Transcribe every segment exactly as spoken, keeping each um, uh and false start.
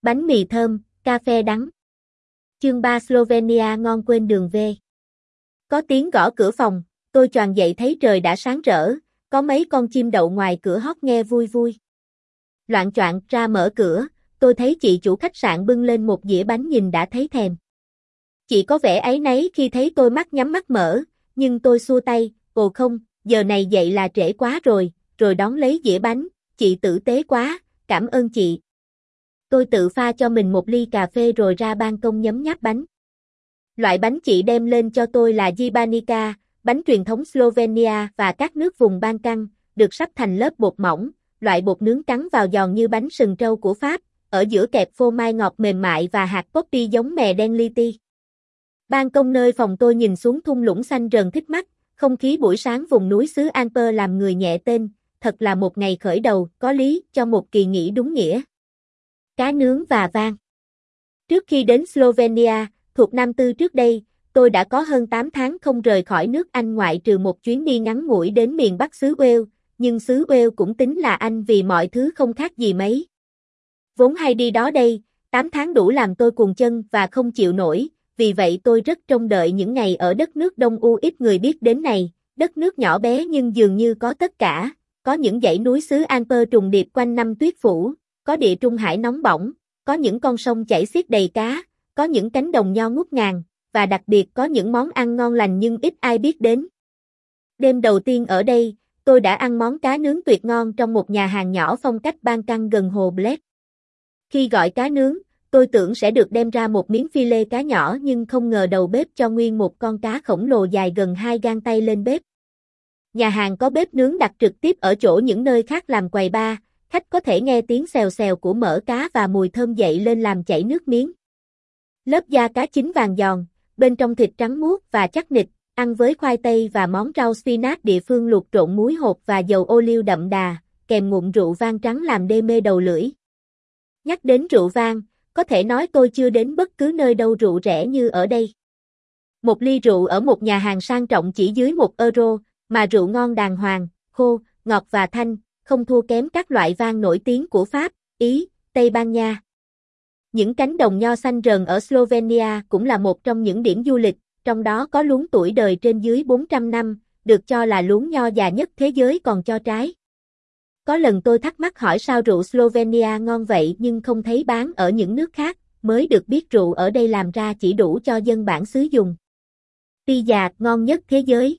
Bánh mì thơm, cà phê đắng. Chương ba Slovenia ngon quên đường về. Có tiếng gõ cửa phòng, tôi choàng dậy thấy trời đã sáng rỡ, có mấy con chim đậu ngoài cửa hót nghe vui vui. Loạng choạng ra mở cửa, tôi thấy chị chủ khách sạn bưng lên một dĩa bánh nhìn đã thấy thèm. Chị có vẻ áy náy khi thấy tôi mắt nhắm mắt mở, nhưng tôi xua tay, ồ không, giờ này dậy là trễ quá rồi, rồi đón lấy dĩa bánh, chị tử tế quá, cảm ơn chị. Tôi tự pha cho mình một ly cà phê rồi ra ban công nhấm nháp bánh. Loại bánh chị đem lên cho tôi là Jibanica, bánh truyền thống Slovenia và các nước vùng Balkan, được sắp thành lớp bột mỏng, loại bột nướng cắn vào giòn như bánh sừng trâu của Pháp, ở giữa kẹp phô mai ngọt mềm mại và hạt poppy giống mè đen li ti. Ban công nơi phòng tôi nhìn xuống thung lũng xanh rờn thích mắt, không khí buổi sáng vùng núi xứ Alper làm người nhẹ tên, thật là một ngày khởi đầu, có lý, cho một kỳ nghỉ đúng nghĩa. Cá nướng và vang. Trước khi đến Slovenia, thuộc năm tư trước đây, tôi đã có hơn tám tháng không rời khỏi nước Anh ngoại trừ một chuyến đi ngắn ngủi đến miền Bắc xứ Wales, nhưng xứ Wales cũng tính là Anh vì mọi thứ không khác gì mấy. Vốn hay đi đó đây, tám tháng đủ làm tôi cuồng chân và không chịu nổi, vì vậy tôi rất trông đợi những ngày ở đất nước Đông U ít người biết đến này, đất nước nhỏ bé nhưng dường như có tất cả, có những dãy núi xứ Alper trùng điệp quanh năm tuyết phủ, có địa trung hải nóng bỏng, có những con sông chảy xiết đầy cá, có những cánh đồng nho ngút ngàn, và đặc biệt có những món ăn ngon lành nhưng ít ai biết đến. Đêm đầu tiên ở đây, tôi đã ăn món cá nướng tuyệt ngon trong một nhà hàng nhỏ phong cách Balkan gần hồ Bled. Khi gọi cá nướng, tôi tưởng sẽ được đem ra một miếng phi lê cá nhỏ nhưng không ngờ đầu bếp cho nguyên một con cá khổng lồ dài gần hai gang tay lên bếp. Nhà hàng có bếp nướng đặt trực tiếp ở chỗ những nơi khác làm quầy bar, khách có thể nghe tiếng xèo xèo của mỡ cá và mùi thơm dậy lên làm chảy nước miếng. Lớp da cá chín vàng giòn, bên trong thịt trắng muốt và chắc nịch, ăn với khoai tây và món rau spinach địa phương luộc trộn muối hột và dầu ô liu đậm đà, kèm ngụm rượu vang trắng làm đê mê đầu lưỡi. Nhắc đến rượu vang, có thể nói tôi chưa đến bất cứ nơi đâu rượu rẻ như ở đây. Một ly rượu ở một nhà hàng sang trọng chỉ dưới một euro, mà rượu ngon đàng hoàng, khô, ngọt và thanh, không thua kém các loại vang nổi tiếng của Pháp, Ý, Tây Ban Nha. Những cánh đồng nho xanh rờn ở Slovenia cũng là một trong những điểm du lịch, trong đó có luống tuổi đời trên dưới bốn trăm năm, được cho là luống nho già nhất thế giới còn cho trái. Có lần tôi thắc mắc hỏi sao rượu Slovenia ngon vậy nhưng không thấy bán ở những nước khác, mới được biết rượu ở đây làm ra chỉ đủ cho dân bản xứ dùng. Pizza ngon nhất thế giới.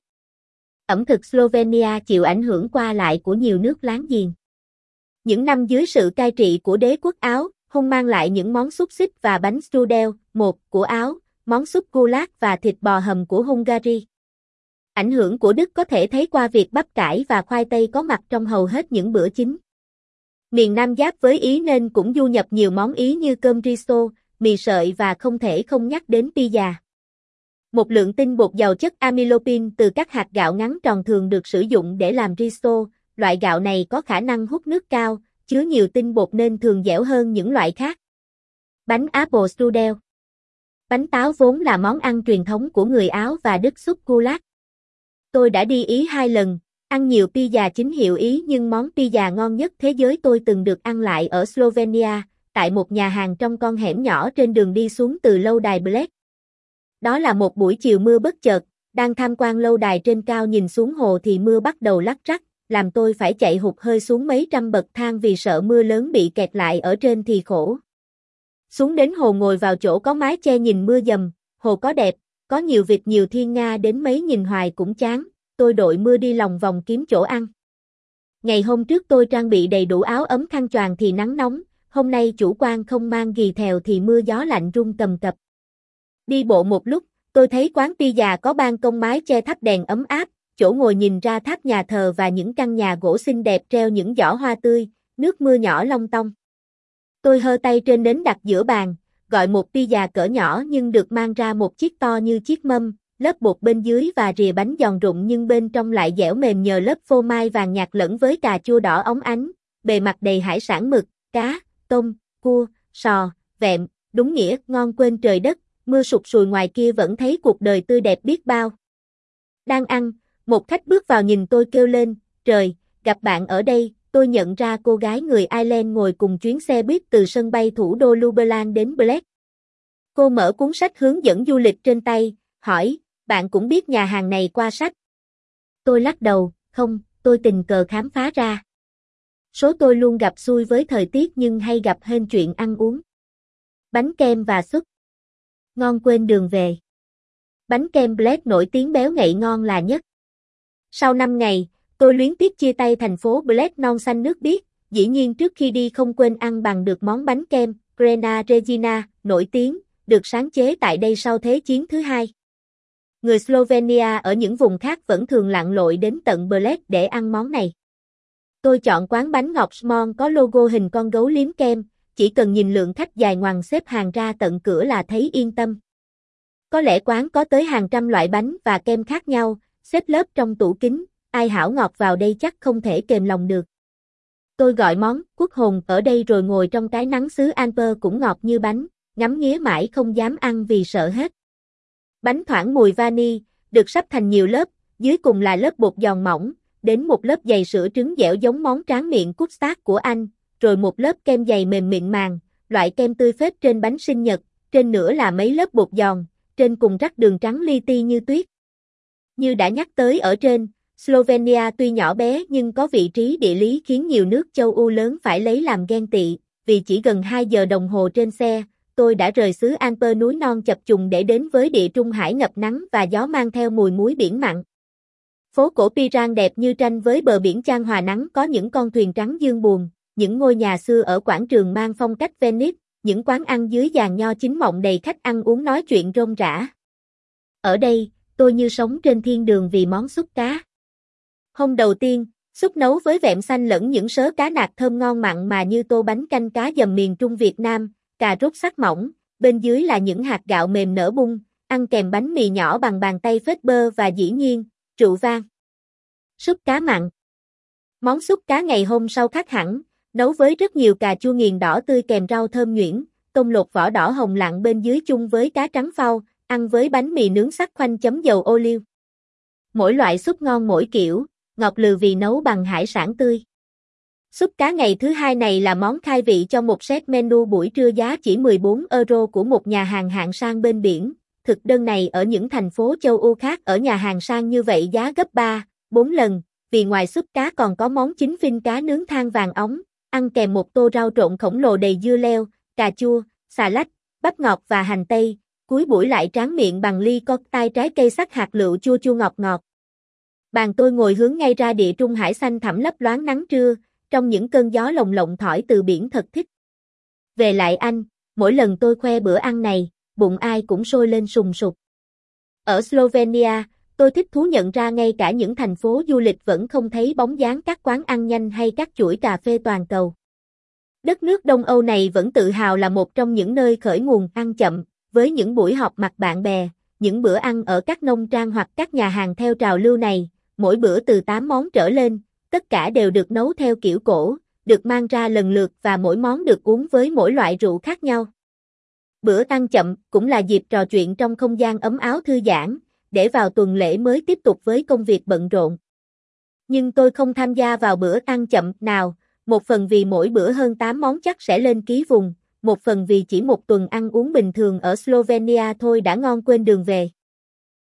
Ẩm thực Slovenia chịu ảnh hưởng qua lại của nhiều nước láng giềng. Những năm dưới sự cai trị của đế quốc Áo, Hung mang lại những món xúc xích và bánh strudel, một của Áo, món súp gulag và thịt bò hầm của Hungary. Ảnh hưởng của Đức có thể thấy qua việc bắp cải và khoai tây có mặt trong hầu hết những bữa chính. Miền Nam giáp với Ý nên cũng du nhập nhiều món Ý như cơm riso, mì sợi và không thể không nhắc đến pizza. Một lượng tinh bột giàu chất amylopin từ các hạt gạo ngắn tròn thường được sử dụng để làm riso, loại gạo này có khả năng hút nước cao, chứa nhiều tinh bột nên thường dẻo hơn những loại khác. Bánh apple strudel. Bánh táo vốn là món ăn truyền thống của người Áo và Đức súp gulag. Tôi đã đi Ý hai lần, ăn nhiều pizza chính hiệu Ý nhưng món pizza ngon nhất thế giới tôi từng được ăn lại ở Slovenia, tại một nhà hàng trong con hẻm nhỏ trên đường đi xuống từ lâu đài Bled. Đó là một buổi chiều mưa bất chợt, đang tham quan lâu đài trên cao nhìn xuống hồ thì mưa bắt đầu lắc rắc, làm tôi phải chạy hụt hơi xuống mấy trăm bậc thang vì sợ mưa lớn bị kẹt lại ở trên thì khổ. Xuống đến hồ ngồi vào chỗ có mái che nhìn mưa dầm, hồ có đẹp, có nhiều vịt nhiều thiên nga đến mấy nhìn hoài cũng chán, tôi đội mưa đi lòng vòng kiếm chỗ ăn. Ngày hôm trước tôi trang bị đầy đủ áo ấm khăn choàng thì nắng nóng, hôm nay chủ quan không mang ghì thèo thì mưa gió lạnh rung cầm cập. Đi bộ một lúc, tôi thấy quán pizza có ban công mái che thắp đèn ấm áp, chỗ ngồi nhìn ra tháp nhà thờ và những căn nhà gỗ xinh đẹp treo những giỏ hoa tươi, nước mưa nhỏ long tong. Tôi hơ tay trên nến đặt giữa bàn, gọi một pizza cỡ nhỏ nhưng được mang ra một chiếc to như chiếc mâm, lớp bột bên dưới và rìa bánh giòn rụng nhưng bên trong lại dẻo mềm nhờ lớp phô mai vàng nhạt lẫn với cà chua đỏ óng ánh, bề mặt đầy hải sản mực, cá, tôm, cua, sò, vẹm, đúng nghĩa ngon quên trời đất, mưa sụt sùi ngoài kia vẫn thấy cuộc đời tươi đẹp biết bao. Đang ăn, một khách bước vào nhìn tôi kêu lên, trời, gặp bạn ở đây, tôi nhận ra cô gái người Ireland ngồi cùng chuyến xe buýt từ sân bay thủ đô Lubelan đến Bled. Cô mở cuốn sách hướng dẫn du lịch trên tay, hỏi, bạn cũng biết nhà hàng này qua sách? Tôi lắc đầu, không, tôi tình cờ khám phá ra. Số tôi luôn gặp xui với thời tiết nhưng hay gặp hên chuyện ăn uống. Bánh kem và súp. Ngon quên đường về. Bánh kem Bled nổi tiếng béo ngậy ngon là nhất. Sau năm ngày, tôi luyến tiếc chia tay thành phố Bled non xanh nước biếc, dĩ nhiên trước khi đi không quên ăn bằng được món bánh kem, Grena Regina, nổi tiếng, được sáng chế tại đây sau Thế chiến thứ hai. Người Slovenia ở những vùng khác vẫn thường lặn lội đến tận Bled để ăn món này. Tôi chọn quán bánh ngọt Smon có logo hình con gấu liếm kem, chỉ cần nhìn lượng khách dài ngoằng xếp hàng ra tận cửa là thấy yên tâm. Có lẽ quán có tới hàng trăm loại bánh và kem khác nhau, xếp lớp trong tủ kính, ai hảo ngọt vào đây chắc không thể kềm lòng được. Tôi gọi món quốc hồn ở đây rồi ngồi trong cái nắng xứ Alper cũng ngọt như bánh, ngắm nghía mãi không dám ăn vì sợ hết. Bánh thoảng mùi vani, được sắp thành nhiều lớp, dưới cùng là lớp bột giòn mỏng, đến một lớp dày sữa trứng dẻo giống món tráng miệng custard của anh, rồi một lớp kem dày mềm mịn màng, loại kem tươi phết trên bánh sinh nhật, trên nữa là mấy lớp bột giòn, trên cùng rắc đường trắng li ti như tuyết. Như đã nhắc tới ở trên, Slovenia tuy nhỏ bé nhưng có vị trí địa lý khiến nhiều nước châu Âu lớn phải lấy làm ghen tị, vì chỉ gần hai giờ đồng hồ trên xe, tôi đã rời xứ Alper núi non chập trùng để đến với địa Trung Hải ngập nắng và gió mang theo mùi muối biển mặn. Phố cổ Piran đẹp như tranh với bờ biển chan hòa nắng, có những con thuyền trắng dương buồm, những ngôi nhà xưa ở quảng trường mang phong cách Venice, những quán ăn dưới giàn nho chín mọng đầy khách ăn uống nói chuyện rôm rả. Ở đây, tôi như sống trên thiên đường vì món súp cá. Hôm đầu tiên, súp nấu với vẹm xanh lẫn những sớ cá nạc thơm ngon mặn mà như tô bánh canh cá dầm miền Trung Việt Nam, cà rốt sắc mỏng, bên dưới là những hạt gạo mềm nở bung, ăn kèm bánh mì nhỏ bằng bàn tay phết bơ và dĩ nhiên, rượu vang. Súp cá mặn. Món súp cá ngày hôm sau khác hẳn, nấu với rất nhiều cà chua nghiền đỏ tươi kèm rau thơm nhuyễn, tôm lột vỏ đỏ hồng lặn bên dưới chung với cá trắng phao, ăn với bánh mì nướng sắc khoanh chấm dầu ô liu. Mỗi loại súp ngon mỗi kiểu, ngọt lừ vì nấu bằng hải sản tươi. Súp cá ngày thứ hai này là món khai vị cho một set menu buổi trưa giá chỉ mười bốn euro của một nhà hàng hạng sang bên biển. Thực đơn này ở những thành phố châu Âu khác ở nhà hàng sang như vậy giá gấp ba, bốn lần, vì ngoài súp cá còn có món chính phinh cá nướng than vàng óng, ăn kèm một tô rau trộn khổng lồ đầy dưa leo, cà chua, xà lách, bắp ngọt và hành tây, cuối buổi lại tráng miệng bằng ly cocktail trái cây sắc hạt lựu chua chua ngọt ngọt. Bàn tôi ngồi hướng ngay ra địa Trung Hải xanh thẳm lấp loáng nắng trưa, trong những cơn gió lồng lộng thổi từ biển thật thích. Về lại Anh, mỗi lần tôi khoe bữa ăn này, bụng ai cũng sôi lên sùng sục. Ở Slovenia, tôi thích thú nhận ra ngay cả những thành phố du lịch vẫn không thấy bóng dáng các quán ăn nhanh hay các chuỗi cà phê toàn cầu. Đất nước Đông Âu này vẫn tự hào là một trong những nơi khởi nguồn ăn chậm, với những buổi họp mặt bạn bè, những bữa ăn ở các nông trang hoặc các nhà hàng theo trào lưu này, mỗi bữa từ tám món trở lên, tất cả đều được nấu theo kiểu cổ, được mang ra lần lượt và mỗi món được uống với mỗi loại rượu khác nhau. Bữa ăn chậm cũng là dịp trò chuyện trong không gian ấm áo thư giãn, để vào tuần lễ mới tiếp tục với công việc bận rộn. Nhưng tôi không tham gia vào bữa ăn chậm nào, một phần vì mỗi bữa hơn tám món chắc sẽ lên ký vùng, một phần vì chỉ một tuần ăn uống bình thường ở Slovenia thôi đã ngon quên đường về.